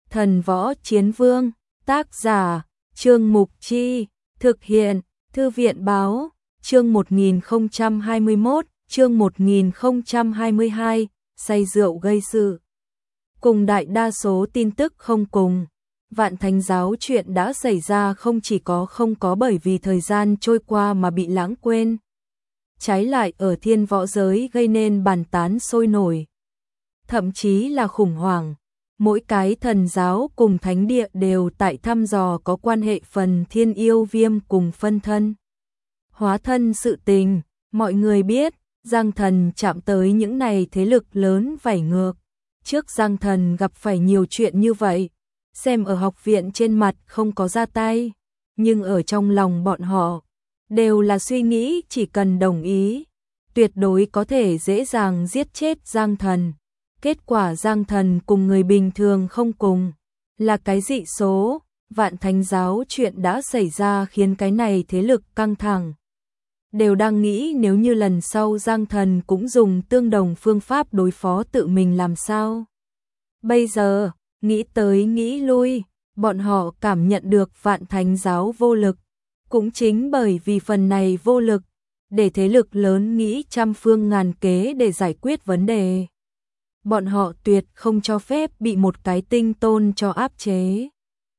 Thần Võ Chiến Vương, tác giả, Trương Mục Chi, thực hiện, Thư viện Báo, chương 1021, chương 1022, say rượu gây sự. Cùng đại đa số tin tức không cùng, Vạn Thánh Giáo chuyện đã xảy ra không có bởi vì thời gian trôi qua mà bị lãng quên. Trái lại ở thiên võ giới gây nên bàn tán sôi nổi. Thậm chí là khủng hoảng. Mỗi cái thần giáo cùng thánh địa đều tại thăm dò có quan hệ phần thiên yêu viêm cùng phân thân. Hóa thân sự tình, mọi người biết, Giang Thần chạm tới những này thế lực lớn vảy ngược. Trước Giang Thần gặp phải nhiều chuyện như vậy, xem ở học viện trên mặt không có ra tay, nhưng ở trong lòng bọn họ, đều là suy nghĩ chỉ cần đồng ý, tuyệt đối có thể dễ dàng giết chết Giang Thần. Kết quả Giang Thần cùng người bình thường không cùng, là cái dị số, Vạn Thánh Giáo chuyện đã xảy ra khiến cái này thế lực căng thẳng. Đều đang nghĩ nếu như lần sau Giang Thần cũng dùng tương đồng phương pháp đối phó tự mình làm sao. Bây giờ, nghĩ tới nghĩ lui, bọn họ cảm nhận được Vạn Thánh Giáo vô lực. Cũng chính bởi vì phần này vô lực, để thế lực lớn nghĩ trăm phương ngàn kế để giải quyết vấn đề. Bọn họ tuyệt không cho phép bị một cái tinh tôn cho áp chế.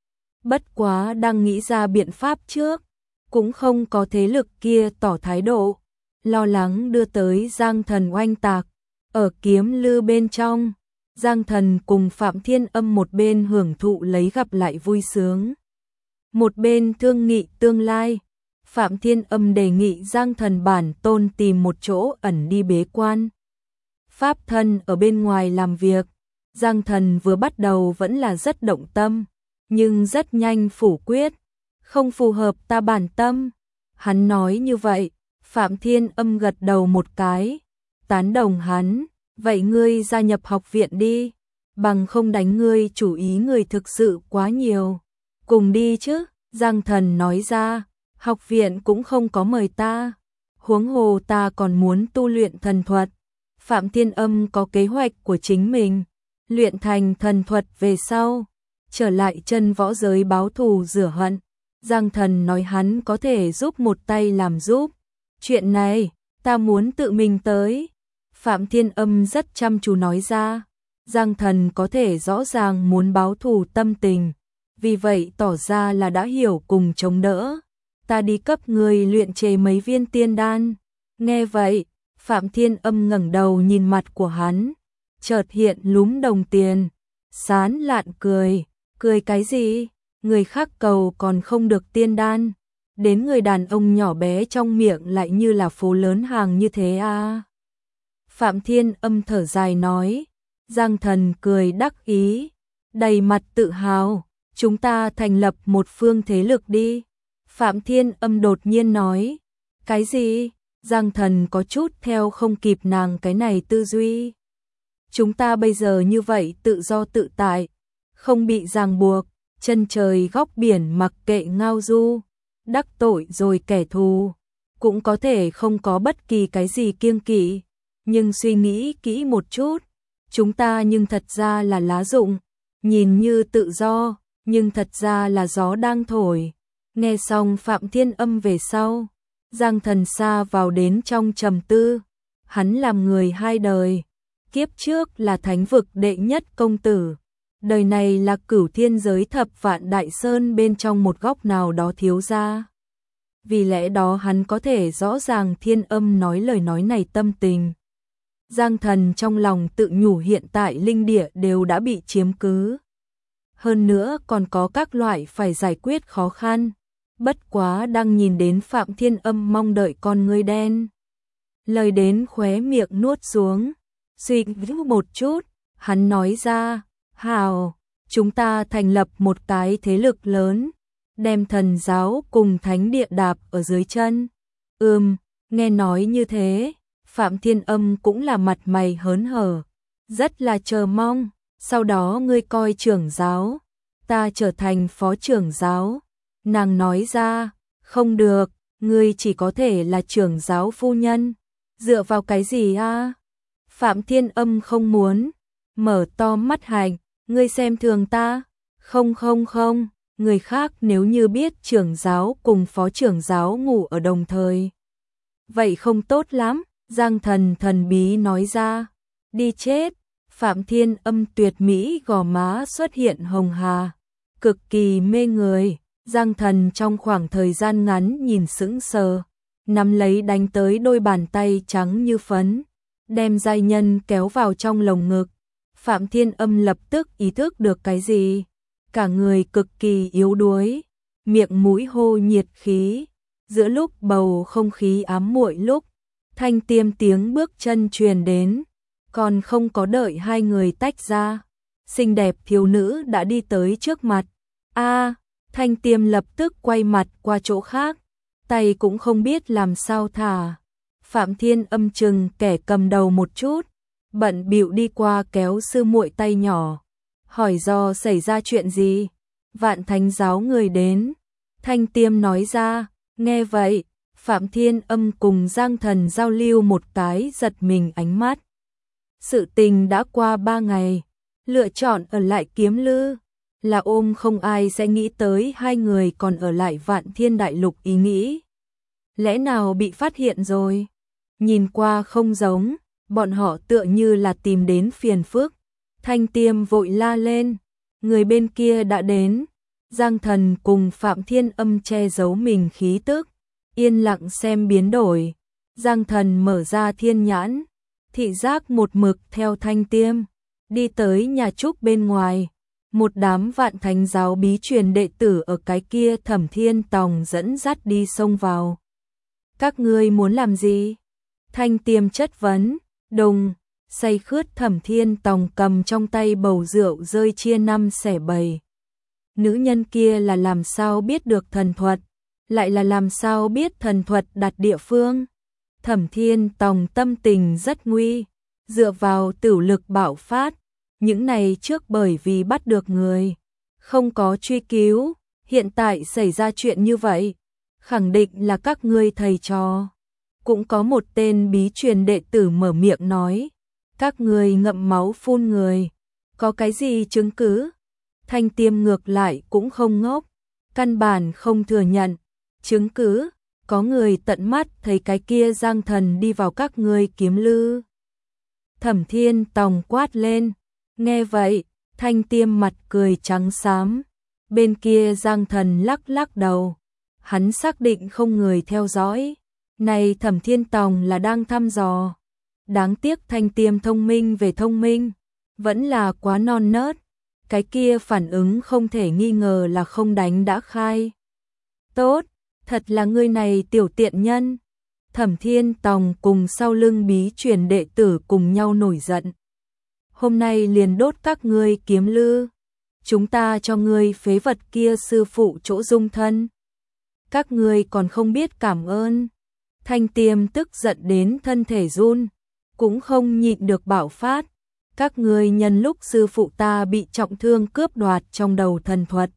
Bất quá đang nghĩ ra biện pháp trước, cũng không có thế lực kia tỏ thái độ, lo lắng đưa tới Giang Thần oanh tạc. Ở kiếm lư bên trong, Giang Thần cùng Phạm Thiên Âm một bên hưởng thụ lấy gặp lại vui sướng, một bên thương nghị tương lai. Phạm Thiên Âm đề nghị Giang Thần bản tôn tìm một chỗ ẩn đi bế quan. Pháp thân ở bên ngoài làm việc, Giang Thần vừa bắt đầu vẫn là rất động tâm, nhưng rất nhanh phủ quyết, không phù hợp ta bản tâm. Hắn nói như vậy, Phạm Thiên Âm gật đầu một cái, tán đồng hắn, vậy ngươi gia nhập học viện đi, bằng không đánh ngươi chủ ý người thực sự quá nhiều. Cùng đi chứ, Giang Thần nói ra, học viện cũng không có mời ta, huống hồ ta còn muốn tu luyện thần thuật. Phạm Thiên Âm có kế hoạch của chính mình, luyện thành thần thuật về sau, trở lại chân võ giới báo thù rửa hận. Giang Thần nói hắn có thể giúp một tay làm giúp. Chuyện này, ta muốn tự mình tới. Phạm Thiên Âm rất chăm chú nói ra, Giang Thần có thể rõ ràng muốn báo thù tâm tình, vì vậy tỏ ra là đã hiểu cùng chống đỡ. Ta đi cấp người luyện chế mấy viên tiên đan. Nghe vậy, Phạm Thiên Âm ngẩng đầu nhìn mặt của hắn, chợt hiện lúm đồng tiền, sán lạn cười, cười cái gì? Người khác cầu còn không được tiên đan, đến người đàn ông nhỏ bé trong miệng lại như là phố lớn hàng như thế à? Phạm Thiên Âm thở dài nói. Giang Thần cười đắc ý, đầy mặt tự hào, chúng ta thành lập một phương thế lực đi. Phạm Thiên Âm đột nhiên nói, cái gì? Giang Thần có chút theo không kịp nàng cái này tư duy. Chúng ta bây giờ như vậy tự do tự tại, không bị ràng buộc, chân trời góc biển mặc kệ ngao du, đắc tội rồi kẻ thù, cũng có thể không có bất kỳ cái gì kiêng kỵ. Nhưng suy nghĩ kỹ một chút, chúng ta nhưng thật ra là lá rụng, nhìn như tự do, nhưng thật ra là gió đang thổi. Nghe xong Phạm Thiên Âm về sau, Giang Thần xa vào đến trong trầm tư. Hắn làm người hai đời, kiếp trước là thánh vực đệ nhất công tử, đời này là Cửu Thiên giới thập vạn đại sơn bên trong một góc nào đó thiếu gia. Vì lẽ đó hắn có thể rõ ràng Thiên Âm nói lời nói này tâm tình. Giang Thần trong lòng tự nhủ hiện tại linh địa đều đã bị chiếm cứ, hơn nữa còn có các loại phải giải quyết khó khăn. Bất quá đang nhìn đến Phạm Thiên Âm mong đợi con ngươi đen, lời đến khóe miệng nuốt xuống, suy nghĩ một chút, hắn nói ra, hào, chúng ta thành lập một cái thế lực lớn, đem thần giáo cùng thánh địa đạp ở dưới chân. Nghe nói như thế, Phạm Thiên Âm cũng là mặt mày hớn hở, rất là chờ mong, sau đó ngươi coi trưởng giáo, ta trở thành phó trưởng giáo. Nàng nói ra, không được, ngươi chỉ có thể là trưởng giáo phu nhân, dựa vào cái gì a? Phạm Thiên Âm không muốn, mở to mắt hành, ngươi xem thường ta, Không không không, người khác nếu như biết trưởng giáo cùng phó trưởng giáo ngủ ở đồng thời. Vậy không tốt lắm, Giang Thần thần bí nói ra. Đi chết, Phạm Thiên Âm tuyệt mỹ gò má xuất hiện hồng hà, cực kỳ mê người. Giang Thần trong khoảng thời gian ngắn nhìn sững sờ, nắm lấy đánh tới đôi bàn tay trắng như phấn, đem giai nhân kéo vào trong lồng ngực. Phạm Thiên Âm lập tức ý thức được cái gì, cả người cực kỳ yếu đuối, miệng mũi hô nhiệt khí. Giữa lúc bầu không khí ám muội lúc, Thanh Tiêm tiếng bước chân truyền đến, còn không có đợi hai người tách ra, xinh đẹp thiếu nữ đã đi tới trước mặt. Thanh Tiêm lập tức quay mặt qua chỗ khác, tay cũng không biết làm sao thả. Phạm Thiên Âm chừng kẻ cầm đầu một chút, bận bịu đi qua kéo sư muội tay nhỏ, hỏi do xảy ra chuyện gì. Vạn Thánh giáo người đến. Thanh Tiêm nói ra. Nghe vậy, Phạm Thiên Âm cùng Giang Thần giao lưu một cái, giật mình ánh mắt. Sự tình đã qua 3 ngày, lựa chọn ở lại Kiếm Lư là ôm không ai sẽ nghĩ tới hai người còn ở lại Vạn Thiên Đại Lục ý nghĩ. Lẽ nào bị phát hiện rồi? Nhìn qua không giống, bọn họ tựa như là tìm đến phiền phức. Thanh Tiêm vội la lên, người bên kia đã đến. Giang Thần cùng Phạm Thiên Âm che giấu mình khí tức, yên lặng xem biến đổi. Giang Thần mở ra thiên nhãn, thị giác một mực theo Thanh Tiêm, đi tới nhà trúc bên ngoài. Một đám Vạn Thánh giáo bí truyền đệ tử ở cái kia Thẩm Thiên Tòng dẫn dắt đi xông vào. Các ngươi muốn làm gì? Thanh Tiêm chất vấn. Đùng, say khướt Thẩm Thiên Tòng cầm trong tay bầu rượu rơi chia 5 xẻ 7. Nữ nhân kia là làm sao biết được thần thuật, lại là làm sao biết thần thuật đặt địa phương. Thẩm Thiên Tòng tâm tình rất nguy, dựa vào tửu lực bạo phát. Những này trước bởi vì bắt được người, không có truy cứu, hiện tại xảy ra chuyện như vậy, khẳng định là các ngươi thầy trò. Cũng có một tên bí truyền đệ tử mở miệng nói, các ngươi ngậm máu phun người, có cái gì chứng cứ? Thanh Tiêm ngược lại cũng không ngốc, căn bản không thừa nhận. Chứng cứ, có người tận mắt thấy cái kia Giang Thần đi vào các ngươi Kiếm Lư. Thẩm Thiên Tòng quát lên. Nghe vậy, Thanh Tiêm mặt cười trắng xám. Bên kia Giang Thần lắc lắc đầu, hắn xác định không người theo dõi. Này Thẩm Thiên Tòng là đang thăm dò. Đáng tiếc Thanh Tiêm thông minh về thông minh, vẫn là quá non nớt. Cái kia phản ứng không thể nghi ngờ là không đánh đã khai. Tốt, thật là ngươi này tiểu tiện nhân. Thẩm Thiên Tòng cùng sau lưng bí truyền đệ tử cùng nhau nổi giận. Hôm nay liền đốt các ngươi Kiếm Lư. Chúng ta cho ngươi phế vật kia sư phụ chỗ dung thân. Các ngươi còn không biết cảm ơn. Thanh Tiêm tức giận đến thân thể run, cũng không nhịn được bạo phát. Các ngươi nhân lúc sư phụ ta bị trọng thương cướp đoạt trong đầu thần thuật,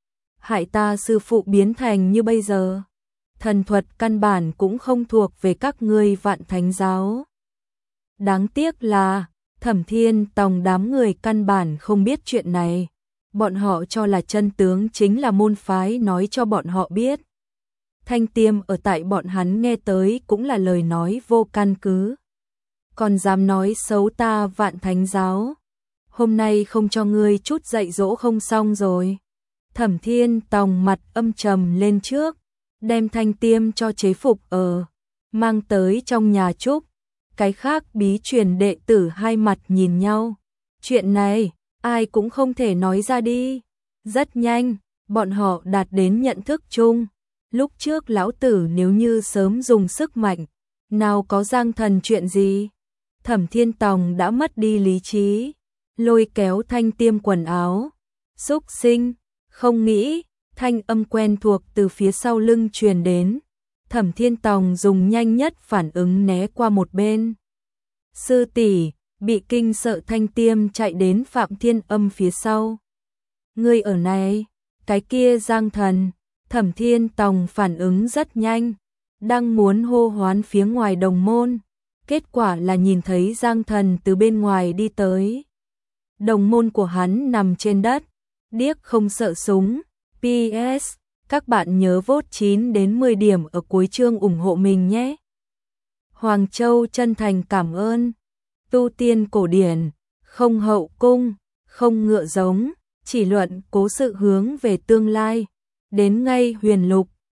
hại ta sư phụ biến thành như bây giờ. Thần thuật căn bản cũng không thuộc về các ngươi Vạn Thánh giáo. Đáng tiếc là Thẩm Thiên Tòng đám người căn bản không biết chuyện này. Bọn họ cho là chân tướng chính là môn phái nói cho bọn họ biết. Thanh Tiêm ở tại bọn hắn nghe tới cũng là lời nói vô căn cứ. Còn dám nói xấu ta Vạn Thánh giáo. Hôm nay không cho ngươi chút dạy dỗ không xong rồi. Thẩm Thiên Tòng mặt âm trầm lên trước, đem Thanh Tiêm cho chế phục mang tới trong nhà trúc. Cái khác bí truyền đệ tử hai mặt nhìn nhau. Chuyện này, ai cũng không thể nói ra đi. Rất nhanh, bọn họ đạt đến nhận thức chung. Lúc trước lão tử nếu như sớm dùng sức mạnh, nào có Giang Thần chuyện gì. Thẩm Thiên Tòng đã mất đi lý trí, lôi kéo Thanh Tiêm quần áo. Xúc sinh, không nghĩ, thanh âm quen thuộc từ phía sau lưng truyền đến. Thẩm Thiên Tòng dùng nhanh nhất phản ứng né qua một bên. Sư tỷ, bị kinh sợ Thanh Tiêm chạy đến Phạm Thiên Âm phía sau. Ngươi ở này, cái kia Giang Thần. Thẩm Thiên Tòng phản ứng rất nhanh, đang muốn hô hoán phía ngoài đồng môn. Kết quả là nhìn thấy Giang Thần từ bên ngoài đi tới. Đồng môn của hắn nằm trên đất, Điếc không sợ súng. PS, các bạn nhớ vote 9 đến 10 điểm ở cuối chương ủng hộ mình nhé. Hoàng Châu chân thành cảm ơn. Tu tiên cổ điển, không hậu cung, không ngựa giống, chỉ luận cố sự hướng về tương lai. Đến ngay huyền lục,